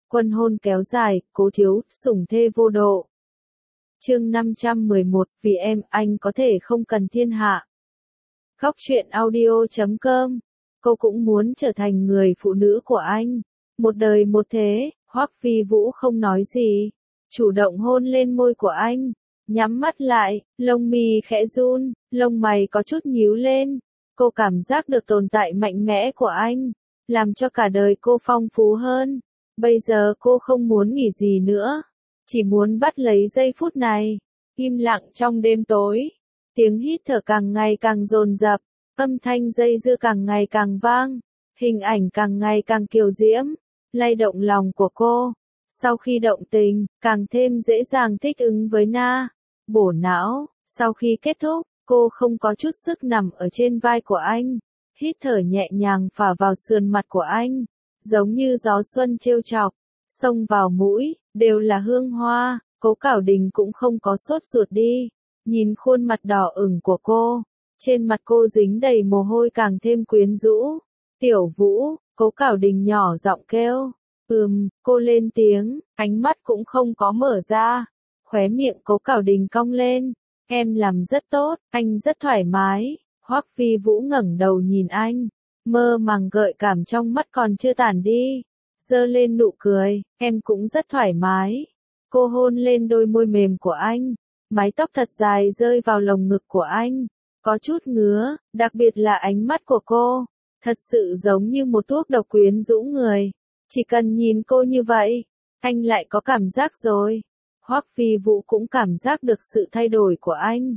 Quân hôn kéo dài, Cố Thiếu, sủng thê vô độ. Chương 511, vì em, anh có thể không cần thiên hạ. Khóc chuyện audio.com. Cô cũng muốn trở thành người phụ nữ của anh. Một đời một thế, Hoắc Phi Vũ không nói gì. Chủ động hôn lên môi của anh. Nhắm mắt lại, lông mi khẽ run, lông mày có chút nhíu lên. Cô cảm giác được tồn tại mạnh mẽ của anh. Làm cho cả đời cô phong phú hơn. Bây giờ cô không muốn nghỉ gì nữa. Chỉ muốn bắt lấy giây phút này. Im lặng trong đêm tối. Tiếng hít thở càng ngày càng dồn dập. Âm thanh dây dưa càng ngày càng vang. Hình ảnh càng ngày càng kiều diễm. Lay động lòng của cô. Sau khi động tình, càng thêm dễ dàng thích ứng với Na. Bổ não. Sau khi kết thúc, cô không có chút sức nằm ở trên vai của anh. Hít thở nhẹ nhàng phả vào sườn mặt của anh. Giống như gió xuân trêu chọc. Xông vào mũi, đều là hương hoa. Cố Cảo Đình cũng không có sốt ruột đi. Nhìn khuôn mặt đỏ ửng của cô. Trên mặt cô dính đầy mồ hôi càng thêm quyến rũ. Tiểu Vũ, Cố Cảo Đình nhỏ giọng kêu. Cô lên tiếng, ánh mắt cũng không có mở ra. Khóe miệng Cố Cảo Đình cong lên. Em làm rất tốt, anh rất thoải mái. Hoắc Phi Vũ ngẩng đầu nhìn anh. Mơ màng gợi cảm trong mắt còn chưa tản đi. Giơ lên nụ cười, em cũng rất thoải mái. Cô hôn lên đôi môi mềm của anh. Mái tóc thật dài rơi vào lồng ngực của anh. Có chút ngứa, đặc biệt là ánh mắt của cô. Thật sự giống như một thuốc độc quyến rũ người. Chỉ cần nhìn cô như vậy, anh lại có cảm giác rồi. Hoắc Phi Vũ cũng cảm giác được sự thay đổi của anh.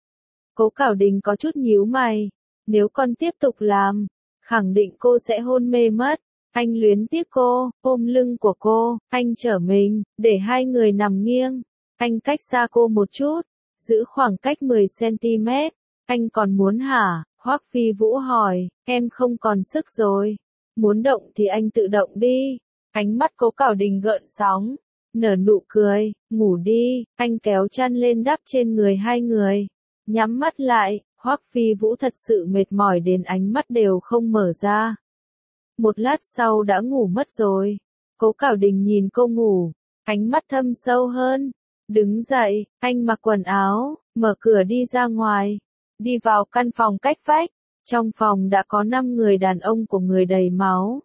Cố Cảo Đình có chút nhíu mày. Nếu con tiếp tục làm, khẳng định cô sẽ hôn mê mất. Anh luyến tiếc cô, ôm lưng của cô, anh trở mình, để hai người nằm nghiêng. Anh cách xa cô một chút, giữ khoảng cách 10cm. Anh còn muốn hả? Hoắc Phi Vũ hỏi, em không còn sức rồi. Muốn động thì anh tự động đi. Ánh mắt Cố Cảo Đình gợn sóng, nở nụ cười, ngủ đi. Anh kéo chăn lên đắp trên người hai người. Nhắm mắt lại, Hoắc Phi Vũ thật sự mệt mỏi đến ánh mắt đều không mở ra. Một lát sau đã ngủ mất rồi. Cố Cảo Đình nhìn cô ngủ, ánh mắt thâm sâu hơn. Đứng dậy, anh mặc quần áo, mở cửa đi ra ngoài. Đi vào căn phòng cách vách. Trong phòng đã có 5 người đàn ông của người đầy máu.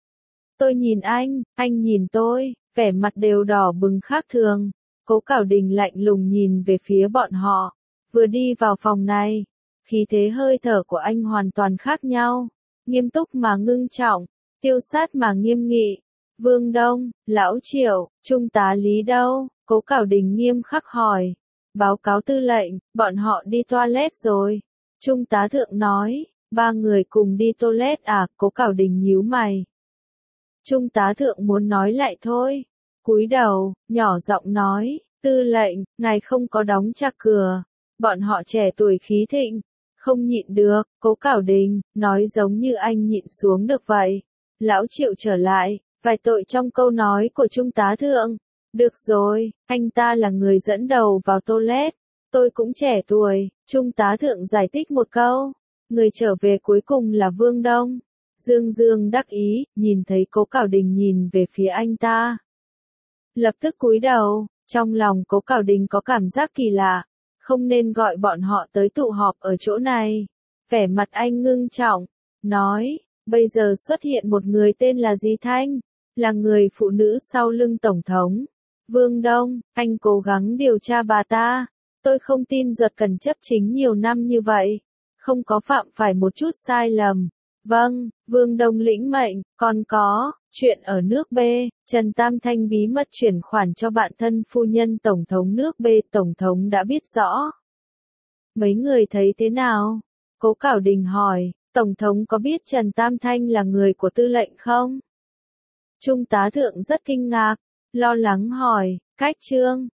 Tôi nhìn anh nhìn tôi, vẻ mặt đều đỏ bừng khác thường. Cố Cảo Đình lạnh lùng nhìn về phía bọn họ. Vừa đi vào phòng này, khí thế hơi thở của anh hoàn toàn khác nhau. Nghiêm túc mà ngưng trọng, tiêu sát mà nghiêm nghị. Vương Đông, Lão Triệu, Trung tá Lý đâu? Cố Cảo Đình nghiêm khắc hỏi. Báo cáo tư lệnh, bọn họ đi toilet rồi. Trung tá thượng nói. 3 người cùng đi toilet à? Cố Cảo Đình nhíu mày. Trung tá thượng muốn nói lại thôi. Cúi đầu, nhỏ giọng nói. Tư lệnh, ngài không có đóng chặt cửa. Bọn họ trẻ tuổi khí thịnh. Không nhịn được, Cố Cảo Đình, nói giống như anh nhịn xuống được vậy. Lão Triệu trở lại, vài tội trong câu nói của Trung tá thượng. Được rồi, anh ta là người dẫn đầu vào toilet. Tôi cũng trẻ tuổi, Trung tá thượng giải thích một câu. Người trở về cuối cùng là Vương Đông. Dương Dương đắc ý, nhìn thấy Cố Cảo Đình nhìn về phía anh ta. Lập tức cúi đầu, trong lòng Cố Cảo Đình có cảm giác kỳ lạ. Không nên gọi bọn họ tới tụ họp ở chỗ này. Vẻ mặt anh ngưng trọng, nói, bây giờ xuất hiện một người tên là Di Thanh, là người phụ nữ sau lưng Tổng thống. Vương Đông, anh cố gắng điều tra bà ta. Tôi không tin Duật Cần chấp chính nhiều năm như vậy. Không có phạm phải một chút sai lầm. Vâng, Vương Đông lĩnh mệnh, còn có, chuyện ở nước B, Trần Tam Thanh bí mật chuyển khoản cho bạn thân phu nhân Tổng thống nước B, Tổng thống đã biết rõ. Mấy người thấy thế nào? Cố Cảo Đình hỏi, Tổng thống có biết Trần Tam Thanh là người của tư lệnh không? Trung tá thượng rất kinh ngạc, lo lắng hỏi, cách trương,